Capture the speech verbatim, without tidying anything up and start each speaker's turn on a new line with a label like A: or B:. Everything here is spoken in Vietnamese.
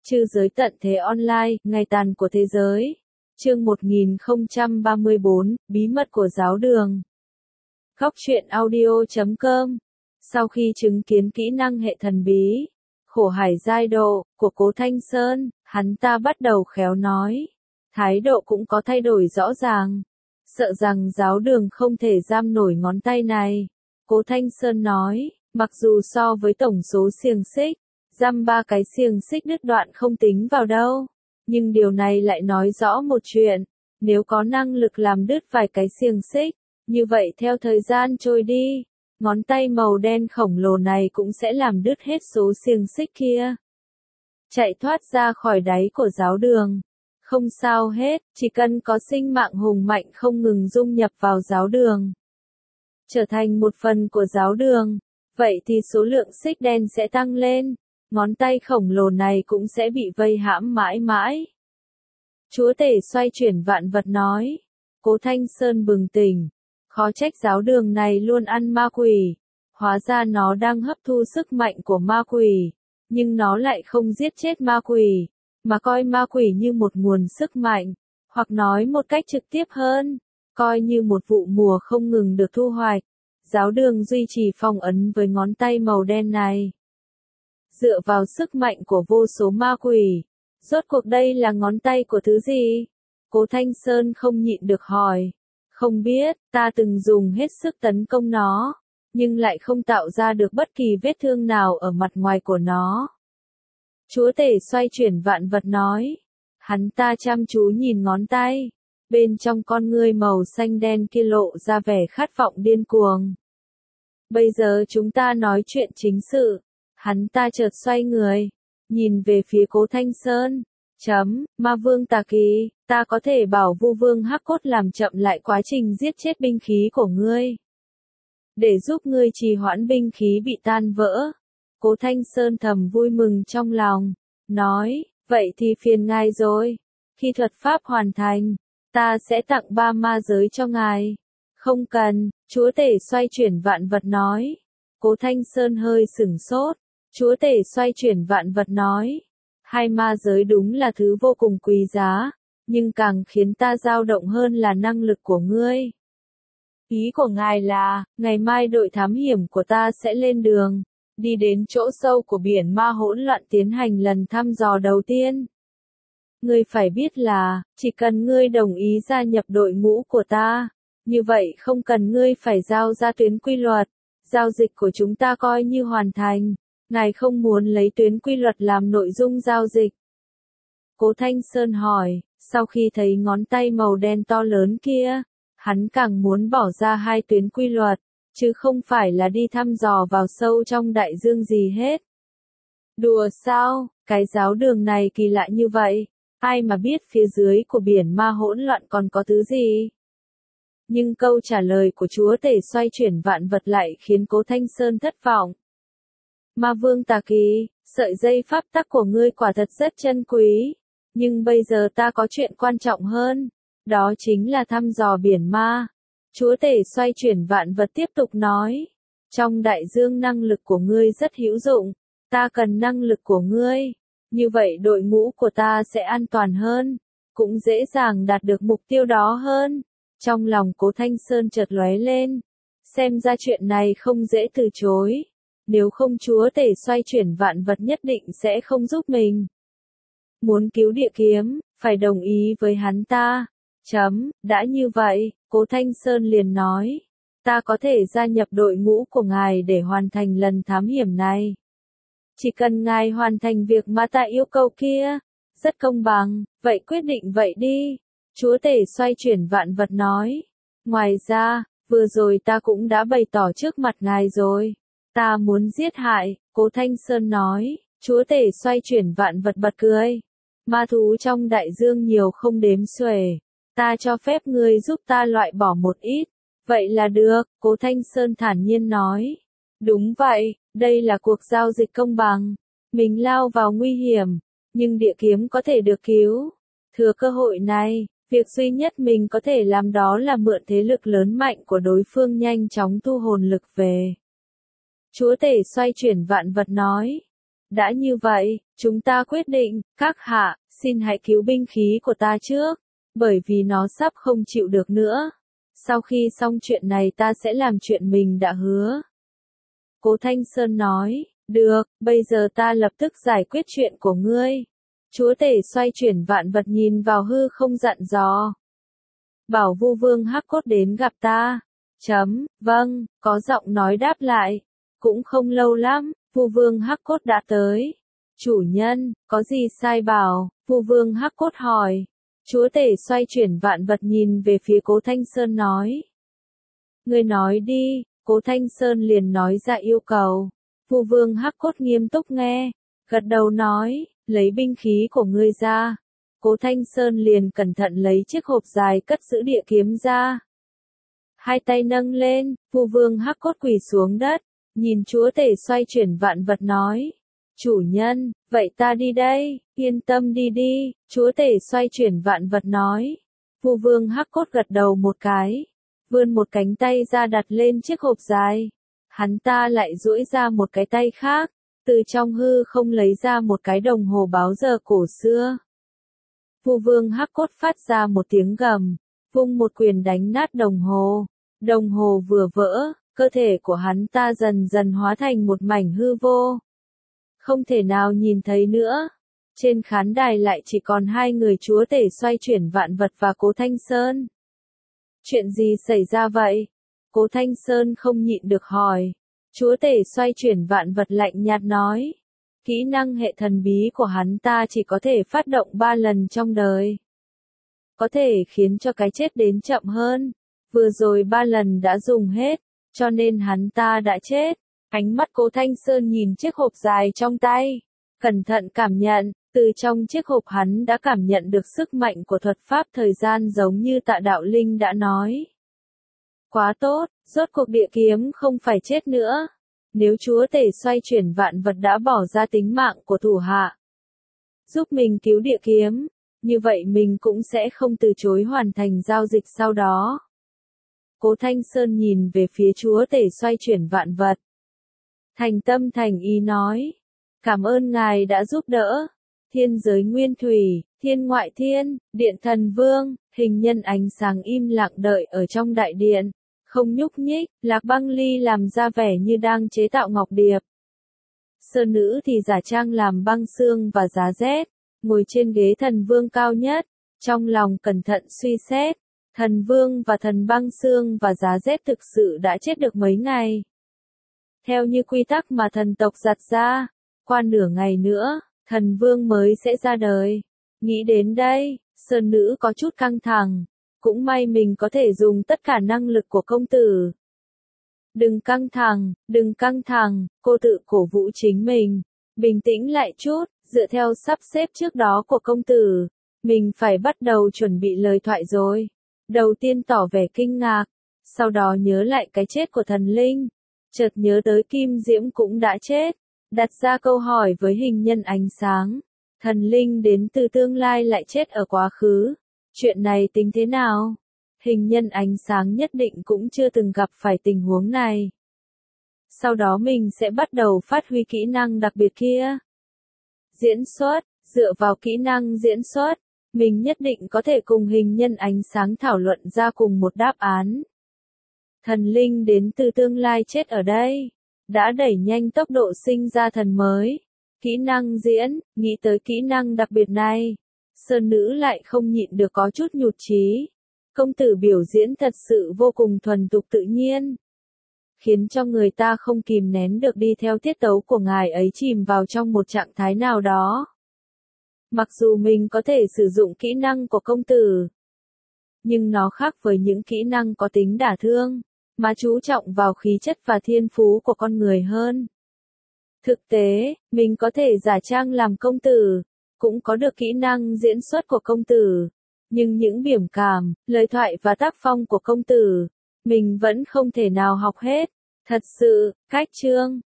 A: Chư giới tận thế online, ngày tàn của thế giới. Chương một nghìn không trăm ba mươi bốn, bí mật của giáo đường. Góc truyện audio chấm com. Sau khi chứng kiến kỹ năng hệ thần bí, khổ hải giai độ, của Cố Thanh Sơn, hắn ta bắt đầu khéo nói. Thái độ cũng có thay đổi rõ ràng. Sợ rằng giáo đường không thể giam nổi ngón tay này. Cố Thanh Sơn nói, mặc dù so với tổng số xiềng xích, giam ba cái xiềng xích đứt đoạn không tính vào đâu. Nhưng điều này lại nói rõ một chuyện, nếu có năng lực làm đứt vài cái xiềng xích, như vậy theo thời gian trôi đi, ngón tay màu đen khổng lồ này cũng sẽ làm đứt hết số xiềng xích kia. Chạy thoát ra khỏi đáy của giáo đường. Không sao hết, chỉ cần có sinh mạng hùng mạnh không ngừng dung nhập vào giáo đường, trở thành một phần của giáo đường, vậy thì số lượng xích đen sẽ tăng lên, ngón tay khổng lồ này cũng sẽ bị vây hãm mãi mãi. Chúa tể xoay chuyển vạn vật nói. Cố Thanh Sơn bừng tỉnh, khó trách giáo đường này luôn ăn ma quỷ, hóa ra nó đang hấp thu sức mạnh của ma quỷ, nhưng nó lại không giết chết ma quỷ, mà coi ma quỷ như một nguồn sức mạnh, hoặc nói một cách trực tiếp hơn, coi như một vụ mùa không ngừng được thu hoạch. Giáo đường duy trì phong ấn với ngón tay màu đen này, dựa vào sức mạnh của vô số ma quỷ. Rốt cuộc đây là ngón tay của thứ gì? Cố Thanh Sơn không nhịn được hỏi. Không biết, ta từng dùng hết sức tấn công nó, nhưng lại không tạo ra được bất kỳ vết thương nào ở mặt ngoài của nó. Chúa tể xoay chuyển vạn vật nói. Hắn ta chăm chú nhìn ngón tay, bên trong con ngươi màu xanh đen kia lộ ra vẻ khát vọng điên cuồng. Bây giờ chúng ta nói chuyện chính sự. Hắn ta chợt xoay người, nhìn về phía Cố Thanh Sơn. Chấm, ma vương tà kỳ, ta có thể bảo Vu Vương Hắc Cốt làm chậm lại quá trình giết chết binh khí của ngươi, để giúp ngươi trì hoãn binh khí bị tan vỡ. Cố Thanh Sơn thầm vui mừng trong lòng, nói, vậy thì phiền ngài rồi. Khi thuật pháp hoàn thành, ta sẽ tặng ba ma giới cho ngài. Không cần, chúa tể xoay chuyển vạn vật nói. Cố Thanh Sơn hơi sửng sốt. Chúa tể xoay chuyển vạn vật nói. Hai ma giới đúng là thứ vô cùng quý giá, nhưng càng khiến ta dao động hơn là năng lực của ngươi. Ý của ngài là, ngày mai đội thám hiểm của ta sẽ lên đường, đi đến chỗ sâu của biển ma hỗn loạn tiến hành lần thăm dò đầu tiên. Ngươi phải biết là, chỉ cần ngươi đồng ý gia nhập đội ngũ của ta, như vậy không cần ngươi phải giao ra tuyến quy luật, giao dịch của chúng ta coi như hoàn thành. Ngài không muốn lấy tuyến quy luật làm nội dung giao dịch. Cố Thanh Sơn hỏi, sau khi thấy ngón tay màu đen to lớn kia, hắn càng muốn bỏ ra hai tuyến quy luật, chứ không phải là đi thăm dò vào sâu trong đại dương gì hết. Đùa sao, cái giáo đường này kỳ lạ như vậy, ai mà biết phía dưới của biển ma hỗn loạn còn có thứ gì? Nhưng câu trả lời của chúa tể xoay chuyển vạn vật lại khiến Cố Thanh Sơn thất vọng. Ma vương tà kỳ, sợi dây pháp tắc của ngươi quả thật rất chân quý, nhưng bây giờ ta có chuyện quan trọng hơn, đó chính là thăm dò biển ma. Chúa tể xoay chuyển vạn vật tiếp tục nói, trong đại dương năng lực của ngươi rất hữu dụng, ta cần năng lực của ngươi, như vậy đội ngũ của ta sẽ an toàn hơn, cũng dễ dàng đạt được mục tiêu đó hơn. Trong lòng Cố Thanh Sơn chợt lóe lên, xem ra chuyện này không dễ từ chối. Nếu không chúa tể xoay chuyển vạn vật nhất định sẽ không giúp mình. Muốn cứu địa kiếm, phải đồng ý với hắn ta. Chấm, đã như vậy, Cố Thanh Sơn liền nói. Ta có thể gia nhập đội ngũ của ngài để hoàn thành lần thám hiểm này. Chỉ cần ngài hoàn thành việc mà ta yêu cầu kia. Rất công bằng, vậy quyết định vậy đi. Chúa tể xoay chuyển vạn vật nói. Ngoài ra, vừa rồi ta cũng đã bày tỏ trước mặt ngài rồi. Ta muốn giết hại, Cố Thanh Sơn nói. Chúa tể xoay chuyển vạn vật bật cười. Ma thú trong đại dương nhiều không đếm xuể. Ta cho phép ngươi giúp ta loại bỏ một ít. Vậy là được, Cố Thanh Sơn thản nhiên nói. Đúng vậy, đây là cuộc giao dịch công bằng. Mình lao vào nguy hiểm, nhưng địa kiếm có thể được cứu. Thừa cơ hội này, việc duy nhất mình có thể làm đó là mượn thế lực lớn mạnh của đối phương nhanh chóng thu hồn lực về. Chúa tể xoay chuyển vạn vật nói. Đã như vậy, chúng ta quyết định, các hạ, xin hãy cứu binh khí của ta trước, bởi vì nó sắp không chịu được nữa. Sau khi xong chuyện này ta sẽ làm chuyện mình đã hứa. Cố Thanh Sơn nói, được, bây giờ ta lập tức giải quyết chuyện của ngươi. Chúa tể xoay chuyển vạn vật nhìn vào hư không dặn dò. Bảo Vu Vương Hắc Cốt đến gặp ta. Chấm, vâng, có giọng nói đáp lại. Cũng không lâu lắm, Vu Vương Hắc Cốt đã tới. Chủ nhân, có gì sai bảo? Vu Vương Hắc Cốt hỏi. Chúa tể xoay chuyển vạn vật nhìn về phía Cố Thanh Sơn nói. Ngươi nói đi, Cố Thanh Sơn liền nói ra yêu cầu. Vu Vương Hắc Cốt nghiêm túc nghe, gật đầu nói, lấy binh khí của ngươi ra. Cố Thanh Sơn liền cẩn thận lấy chiếc hộp dài cất giữ địa kiếm ra. Hai tay nâng lên, Vu Vương Hắc Cốt quỳ xuống đất, nhìn chúa tể xoay chuyển vạn vật nói. Chủ nhân, vậy ta đi đây, yên tâm đi đi, chúa tể xoay chuyển vạn vật nói. Vu Vương Hắc Cốt gật đầu một cái, vươn một cánh tay ra đặt lên chiếc hộp dài. Hắn ta lại duỗi ra một cái tay khác, từ trong hư không lấy ra một cái đồng hồ báo giờ cổ xưa. Vu Vương Hắc Cốt phát ra một tiếng gầm, vung một quyền đánh nát đồng hồ. Đồng hồ vừa vỡ, cơ thể của hắn ta dần dần hóa thành một mảnh hư vô. Không thể nào nhìn thấy nữa. Trên khán đài lại chỉ còn hai người chúa tể xoay chuyển vạn vật và Cố Thanh Sơn. Chuyện gì xảy ra vậy? Cố Thanh Sơn không nhịn được hỏi. Chúa tể xoay chuyển vạn vật lạnh nhạt nói. Kỹ năng hệ thần bí của hắn ta chỉ có thể phát động ba lần trong đời. Có thể khiến cho cái chết đến chậm hơn. Vừa rồi ba lần đã dùng hết, cho nên hắn ta đã chết. Ánh mắt Cố Thanh Sơn nhìn chiếc hộp dài trong tay. Cẩn thận cảm nhận, từ trong chiếc hộp hắn đã cảm nhận được sức mạnh của thuật pháp thời gian giống như Tạ Đạo Linh đã nói. Quá tốt, rốt cuộc địa kiếm không phải chết nữa. Nếu chúa tể xoay chuyển vạn vật đã bỏ ra tính mạng của thủ hạ, giúp mình cứu địa kiếm, như vậy mình cũng sẽ không từ chối hoàn thành giao dịch sau đó. Cố Thanh Sơn nhìn về phía chúa tể xoay chuyển vạn vật. Thành tâm thành ý nói, cảm ơn ngài đã giúp đỡ. Thiên giới nguyên thủy, thiên ngoại thiên, điện thần vương, hình nhân ánh sáng im lặng đợi ở trong đại điện. Không nhúc nhích, Lạc Băng Ly làm ra vẻ như đang chế tạo ngọc điệp. Sơ nữ thì giả trang làm băng xương và giá rét, ngồi trên ghế thần vương cao nhất, trong lòng cẩn thận suy xét. Thần vương và thần băng xương và giá rét thực sự đã chết được mấy ngày. Theo như quy tắc mà thần tộc đặt ra, qua nửa ngày nữa, thần vương mới sẽ ra đời. Nghĩ đến đây, sơ nữ có chút căng thẳng. Cũng may mình có thể dùng tất cả năng lực của công tử. Đừng căng thẳng, đừng căng thẳng, cô tự cổ vũ chính mình. Bình tĩnh lại chút, dựa theo sắp xếp trước đó của công tử. Mình phải bắt đầu chuẩn bị lời thoại rồi. Đầu tiên tỏ vẻ kinh ngạc, sau đó nhớ lại cái chết của thần linh. Chợt nhớ tới Kim Diễm cũng đã chết. Đặt ra câu hỏi với hình nhân ánh sáng. Thần linh đến từ tương lai lại chết ở quá khứ. Chuyện này tính thế nào? Hình nhân ánh sáng nhất định cũng chưa từng gặp phải tình huống này. Sau đó mình sẽ bắt đầu phát huy kỹ năng đặc biệt kia. Diễn xuất, dựa vào kỹ năng diễn xuất, mình nhất định có thể cùng hình nhân ánh sáng thảo luận ra cùng một đáp án. Thần linh đến từ tương lai chết ở đây, đã đẩy nhanh tốc độ sinh ra thần mới. Kỹ năng diễn, nghĩ tới kỹ năng đặc biệt này. Sơn nữ lại không nhịn được có chút nhụt chí. Công tử biểu diễn thật sự vô cùng thuần thục tự nhiên. Khiến cho người ta không kìm nén được đi theo tiết tấu của ngài ấy chìm vào trong một trạng thái nào đó. Mặc dù mình có thể sử dụng kỹ năng của công tử, nhưng nó khác với những kỹ năng có tính đả thương, mà chú trọng vào khí chất và thiên phú của con người hơn. Thực tế, mình có thể giả trang làm công tử, cũng có được kỹ năng diễn xuất của công tử, nhưng những biểu cảm, lời thoại và tác phong của công tử, mình vẫn không thể nào học hết. Thật sự, cách chương,